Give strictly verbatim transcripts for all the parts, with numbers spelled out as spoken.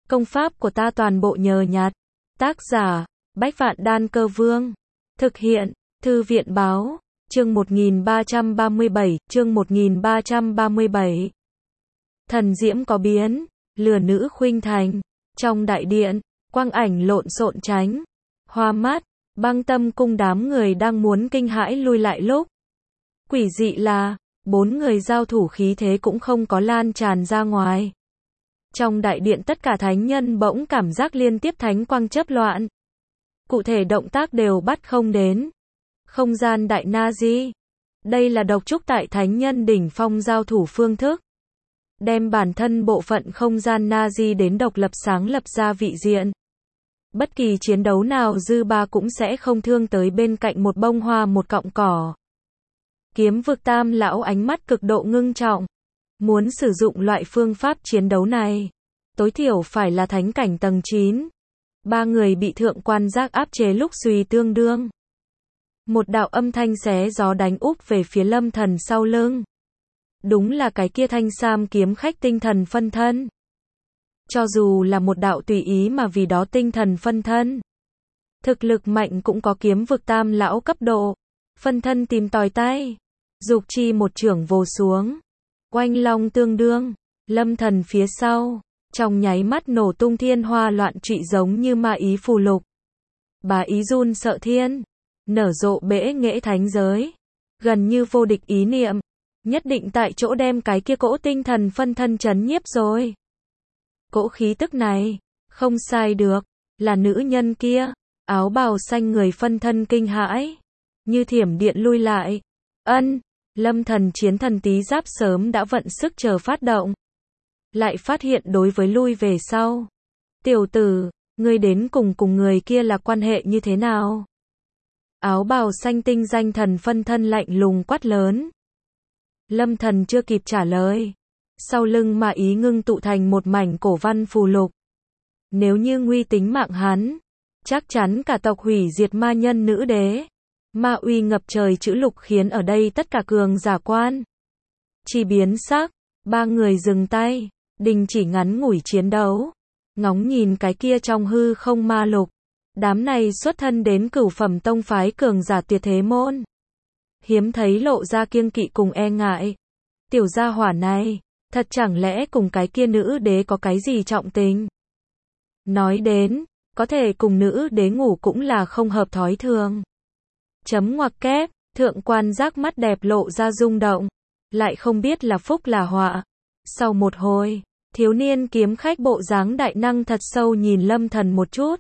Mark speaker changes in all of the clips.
Speaker 1: Công pháp của ta toàn bộ nhờ nhặt. Tác giả, Bách Vạn Đan Cơ Vương. Thực hiện, Thư viện Báo. Chương một nghìn ba trăm ba mươi bảy, chương một nghìn ba trăm ba mươi bảy. Thần diễm có biến, lừa nữ khuynh thành. Trong đại điện, quang ảnh lộn xộn tránh. Hoa mắt, Băng Tâm cung đám người đang muốn kinh hãi lui lại lúc. Quỷ dị là, bốn người giao thủ khí thế cũng không có lan tràn ra ngoài. Trong đại điện tất cả thánh nhân bỗng cảm giác liên tiếp thánh quang chớp loạn. Cụ thể động tác đều bắt không đến. Không gian đại na di. Đây là độc trúc tại thánh nhân đỉnh phong giao thủ phương thức. Đem bản thân bộ phận không gian na di đến độc lập sáng lập ra vị diện. Bất kỳ chiến đấu nào dư ba cũng sẽ không thương tới bên cạnh một bông hoa một cọng cỏ. Kiếm vực tam lão ánh mắt cực độ ngưng trọng. Muốn sử dụng loại phương pháp chiến đấu này, tối thiểu phải là thánh cảnh tầng chín. Ba người bị thượng quan giác áp chế lúc suy tương đương. Một đạo âm thanh xé gió đánh úp về phía Lâm Thần sau lưng. Đúng là cái kia thanh sam kiếm khách tinh thần phân thân. Cho dù là một đạo tùy ý mà vì đó tinh thần phân thân. Thực lực mạnh cũng có kiếm vực tam lão cấp độ. Phân thân tìm tòi tay. Dục chi một chưởng vồ xuống. Oanh long tương đương. Lâm Thần phía sau. Trong nháy mắt nổ tung thiên hoa loạn trụy giống như ma ý phù lục. Bá ý run sợ thiên. Nở rộ bể nghệ thánh giới. Gần như vô địch ý niệm. Nhất định tại chỗ đem cái kia cỗ tinh thần phân thân chấn nhiếp rồi. Cỗ khí tức này. Không sai được. Là nữ nhân kia. Áo bào xanh người phân thân kinh hãi. Như thiểm điện lui lại. Ân. Lâm Thần chiến thần tí giáp sớm đã vận sức chờ phát động. Lại phát hiện đối với lui về sau. Tiểu tử, ngươi đến cùng cùng người kia là quan hệ như thế nào? Áo bào xanh tinh danh thần phân thân lạnh lùng quát lớn. Lâm Thần chưa kịp trả lời. Sau lưng mà ý ngưng tụ thành một mảnh cổ văn phù lục. Nếu như nguy tính mạng hắn, chắc chắn cả tộc hủy diệt ma nhân nữ đế. Ma uy ngập trời chữ lục khiến ở đây tất cả cường giả quan. Chỉ biến sắc, ba người dừng tay, đình chỉ ngắn ngủi chiến đấu. Ngóng nhìn cái kia trong hư không ma lục. Đám này xuất thân đến cửu phẩm tông phái cường giả tuyệt thế môn. Hiếm thấy lộ ra kiêng kỵ cùng e ngại. Tiểu gia hỏa này, thật chẳng lẽ cùng cái kia nữ đế có cái gì trọng tình? Nói đến, có thể cùng nữ đế ngủ cũng là không hợp thói thường. Chấm ngoặc kép, thượng quan giác mắt đẹp lộ ra rung động. Lại không biết là phúc là họa. Sau một hồi, thiếu niên kiếm khách bộ dáng đại năng thật sâu nhìn Lâm Thần một chút.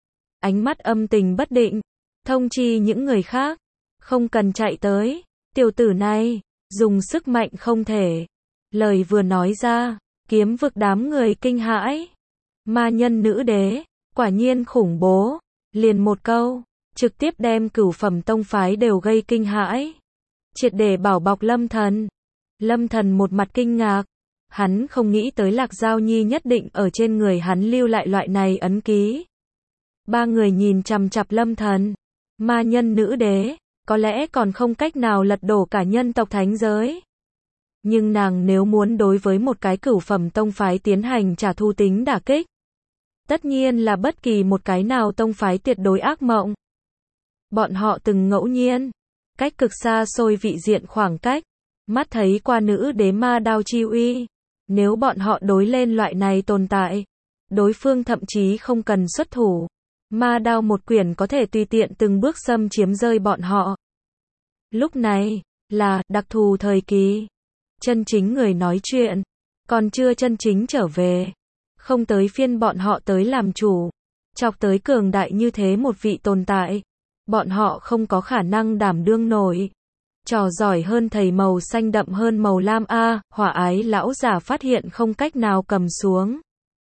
Speaker 1: Ánh mắt âm tình bất định. Thông chi những người khác. Không cần chạy tới. Tiểu tử này, dùng sức mạnh không thể. Lời vừa nói ra, kiếm vực đám người kinh hãi. Ma nhân nữ đế, quả nhiên khủng bố. Liền một câu. Trực tiếp đem cửu phẩm tông phái đều gây kinh hãi. Triệt để bảo bọc Lâm Thần. Lâm Thần một mặt kinh ngạc. Hắn không nghĩ tới Lạc Giao Nhi nhất định ở trên người hắn lưu lại loại này ấn ký. Ba người nhìn chằm chằm Lâm Thần. Ma nhân nữ đế, có lẽ còn không cách nào lật đổ cả nhân tộc thánh giới. Nhưng nàng nếu muốn đối với một cái cửu phẩm tông phái tiến hành trả thù tính đả kích. Tất nhiên là bất kỳ một cái nào tông phái tuyệt đối ác mộng. Bọn họ từng ngẫu nhiên, cách cực xa xôi vị diện khoảng cách, mắt thấy qua nữ đế ma đao chi uy. Nếu bọn họ đối lên loại này tồn tại, đối phương thậm chí không cần xuất thủ. Ma đao một quyển có thể tùy tiện từng bước xâm chiếm rơi bọn họ. Lúc này, là đặc thù thời kỳ. Chân chính người nói chuyện, còn chưa chân chính trở về. Không tới phiên bọn họ tới làm chủ. Chọc tới cường đại như thế một vị tồn tại. Bọn họ không có khả năng đảm đương nổi. Trò giỏi hơn thầy màu xanh đậm hơn màu lam a, hỏa ái lão giả phát hiện không cách nào cầm xuống.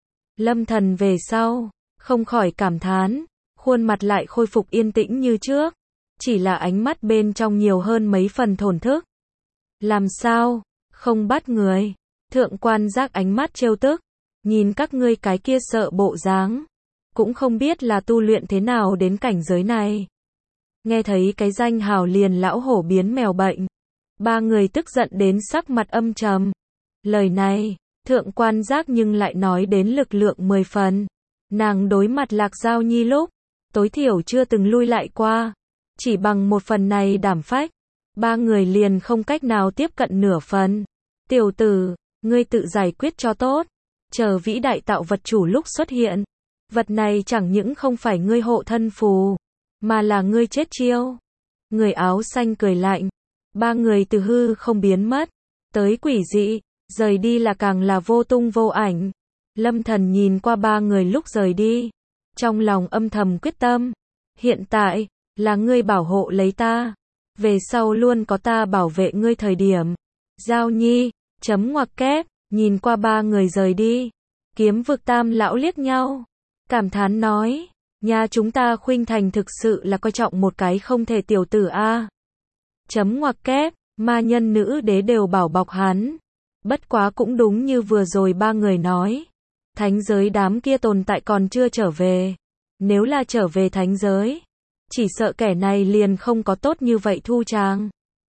Speaker 1: Lâm Thần về sau, không khỏi cảm thán, khuôn mặt lại khôi phục yên tĩnh như trước, chỉ là ánh mắt bên trong nhiều hơn mấy phần thổn thức. Làm sao, không bắt người? Thượng quan giác ánh mắt trêu tức, nhìn các ngươi cái kia sợ bộ dáng, cũng không biết là tu luyện thế nào đến cảnh giới này. Nghe thấy cái danh hào liền lão hổ biến mèo bệnh. Ba người tức giận đến sắc mặt âm trầm. Lời này, Thượng quan giác nhưng lại nói đến lực lượng mười phần. Nàng đối mặt Lạc Giao Nhi lúc, tối thiểu chưa từng lui lại qua. Chỉ bằng một phần này đảm phách, ba người liền không cách nào tiếp cận nửa phần. Tiểu tử, ngươi tự giải quyết cho tốt. Chờ vĩ đại tạo vật chủ lúc xuất hiện. Vật này chẳng những không phải ngươi hộ thân phù, mà là ngươi chết chiêu. Người áo xanh cười lạnh. Ba người từ hư không biến mất. Tới quỷ dị, rời đi là càng là vô tung vô ảnh. Lâm Thần nhìn qua ba người lúc rời đi. Trong lòng âm thầm quyết tâm. Hiện tại, là ngươi bảo hộ lấy ta. Về sau luôn có ta bảo vệ ngươi thời điểm. Giao Nhi, chấm ngoặc kép, nhìn qua ba người rời đi. Kiếm vực tam lão liếc nhau. Cảm thán nói, nhà chúng ta Khuynh Thành thực sự là coi trọng một cái không thể tiểu tử a. Chấm ngoặc kép, ma nhân nữ đế đều bảo bọc hắn. Bất quá cũng đúng như vừa rồi ba người nói. Thánh giới đám kia tồn tại còn chưa trở về. Nếu là trở về thánh giới, chỉ sợ kẻ này liền không có tốt như vậy thu trang.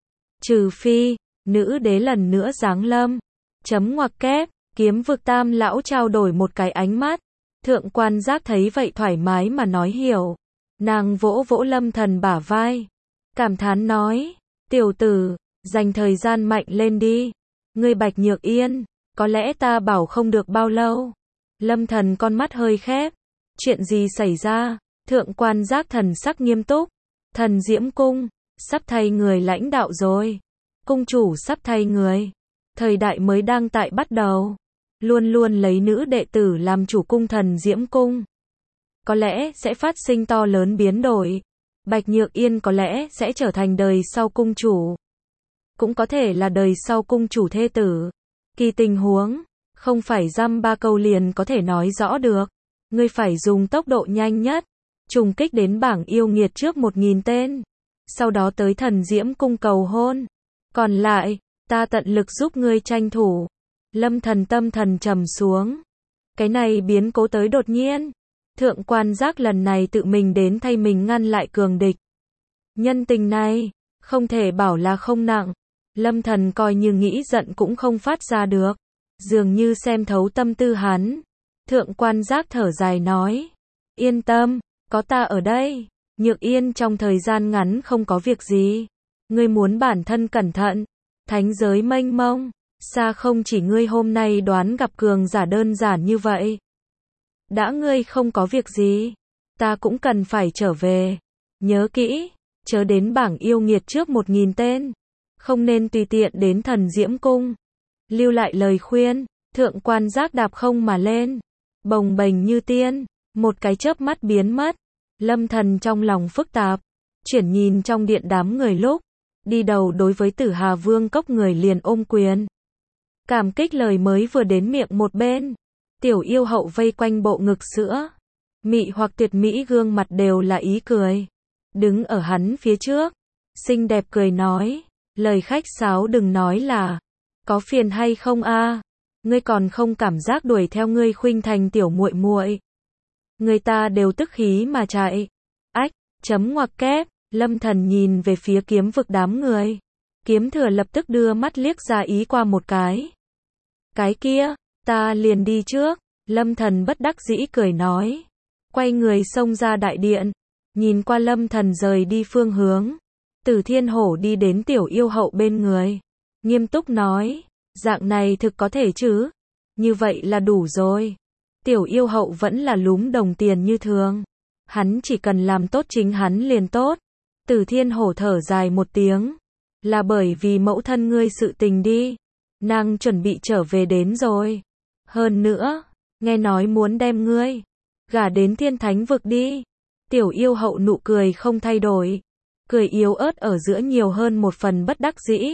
Speaker 1: Trừ phi, nữ đế lần nữa giáng lâm. Chấm ngoặc kép, kiếm vực tam lão trao đổi một cái ánh mắt. Thượng quan giác thấy vậy thoải mái mà nói hiểu. Nàng vỗ vỗ Lâm Thần bả vai. Cảm thán nói, tiểu tử, dành thời gian mạnh lên đi. Ngươi Bạch Nhược Yên, có lẽ ta bảo không được bao lâu. Lâm Thần con mắt hơi khép. Chuyện gì xảy ra? Thượng quan giác thần sắc nghiêm túc. Thần Diễm Cung, sắp thay người lãnh đạo rồi. Cung chủ sắp thay người. Thời đại mới đang tại bắt đầu. Luôn luôn lấy nữ đệ tử làm chủ cung Thần Diễm Cung. Có lẽ sẽ phát sinh to lớn biến đổi. Bạch Nhược Yên có lẽ sẽ trở thành đời sau cung chủ. Cũng có thể là đời sau cung chủ thê tử. Kỳ tình huống, không phải dăm ba câu liền có thể nói rõ được. Ngươi phải dùng tốc độ nhanh nhất. Trùng kích đến bảng yêu nghiệt trước một nghìn tên. Sau đó tới Thần Diễm Cung cầu hôn. Còn lại, ta tận lực giúp ngươi tranh thủ. Lâm Thần tâm thần trầm xuống. Cái này biến cố tới đột nhiên. Thượng quan giác lần này tự mình đến thay mình ngăn lại cường địch. Nhân tình này, không thể bảo là không nặng. Lâm Thần coi như nghĩ giận cũng không phát ra được. Dường như xem thấu tâm tư hắn. Thượng quan giác thở dài nói. Yên tâm, có ta ở đây. Nhược Yên trong thời gian ngắn không có việc gì. Ngươi muốn bản thân cẩn thận. Thánh giới mênh mông. Xa không chỉ ngươi hôm nay đoán gặp cường giả đơn giản như vậy. Đã ngươi không có việc gì, ta cũng cần phải trở về. Nhớ kỹ, chớ đến bảng yêu nghiệt trước một nghìn tên. Không nên tùy tiện đến Thần Diễm Cung. Lưu lại lời khuyên, thượng quan giác đạp không mà lên. Bồng bềnh như tiên, một cái chớp mắt biến mất. Lâm Thần trong lòng phức tạp, chuyển nhìn trong điện đám người lúc. Đi đầu đối với Tử Hà Vương cốc người liền ôm quyền. Cảm kích lời mới vừa đến miệng một bên. Tiểu yêu hậu vây quanh bộ ngực sữa. Mị hoặc tuyệt mỹ gương mặt đều là ý cười. Đứng ở hắn phía trước. Xinh đẹp cười nói. Lời khách sáo đừng nói là. Có phiền hay không a? Ngươi còn không cảm giác đuổi theo ngươi Khuynh Thành tiểu muội muội. Người ta đều tức khí mà chạy. Ách, chấm ngoặc kép. Lâm Thần nhìn về phía kiếm vực đám người. Kiếm thừa lập tức đưa mắt liếc ra ý qua một cái. Cái kia, ta liền đi trước. Lâm Thần bất đắc dĩ cười nói. Quay người xông ra đại điện. Nhìn qua Lâm Thần rời đi phương hướng. Tử Thiên Hổ đi đến tiểu yêu hậu bên người. Nghiêm túc nói. Dạng này thực có thể chứ. Như vậy là đủ rồi. Tiểu yêu hậu vẫn là lúm đồng tiền như thường. Hắn chỉ cần làm tốt chính hắn liền tốt. Tử Thiên Hổ thở dài một tiếng. Là bởi vì mẫu thân ngươi sự tình đi. Nàng chuẩn bị trở về đến rồi. Hơn nữa, nghe nói muốn đem ngươi gả đến Thiên Thánh vực đi. Tiểu yêu hậu nụ cười không thay đổi. Cười yếu ớt ở giữa nhiều hơn một phần bất đắc dĩ.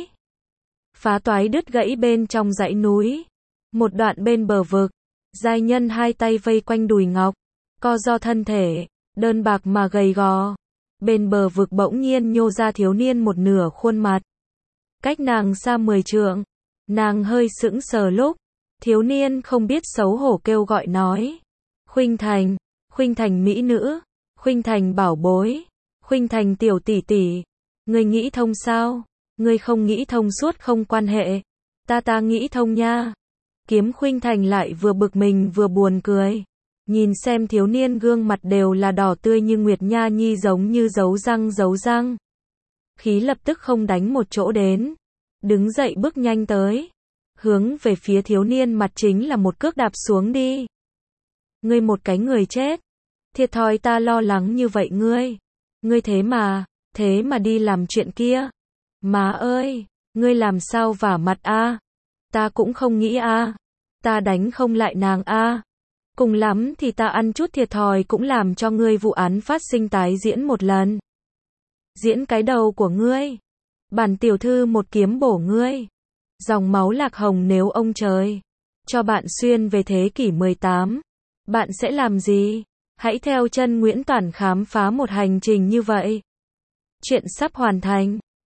Speaker 1: Phá toái đứt gãy bên trong dãy núi. Một đoạn bên bờ vực. Giai nhân hai tay vây quanh đùi ngọc. Co do thân thể, đơn bạc mà gầy gò. Bên bờ vực bỗng nhiên nhô ra thiếu niên một nửa khuôn mặt. Cách nàng xa mười trượng. Nàng hơi sững sờ lúc. Thiếu niên không biết xấu hổ kêu gọi nói. Khuynh Thành, Khuynh Thành mỹ nữ, Khuynh Thành bảo bối, Khuynh Thành tiểu tỷ tỷ. Ngươi nghĩ thông sao? Ngươi không nghĩ thông suốt không quan hệ. Ta ta nghĩ thông nha. Kiếm Khuynh Thành lại vừa bực mình vừa buồn cười. Nhìn xem thiếu niên gương mặt đều là đỏ tươi như Nguyệt Nha Nhi giống như giấu răng giấu răng. Khí lập tức không đánh một chỗ đến. Đứng dậy bước nhanh tới. Hướng về phía thiếu niên mặt chính là một cước đạp xuống đi. Ngươi một cái người chết. Thiệt thòi ta lo lắng như vậy ngươi. Ngươi thế mà, thế mà đi làm chuyện kia. Má ơi, ngươi làm sao vả mặt a? Ta cũng không nghĩ a. Ta đánh không lại nàng a. Cùng lắm thì ta ăn chút thiệt thòi cũng làm cho ngươi vụ án phát sinh tái diễn một lần. Diễn cái đầu của ngươi. Bản tiểu thư một kiếm bổ ngươi. Dòng máu lạc hồng nếu ông trời cho bạn xuyên về thế kỷ mười tám, bạn sẽ làm gì? Hãy theo chân Nguyễn Toản khám phá một hành trình như vậy. Chuyện sắp hoàn thành.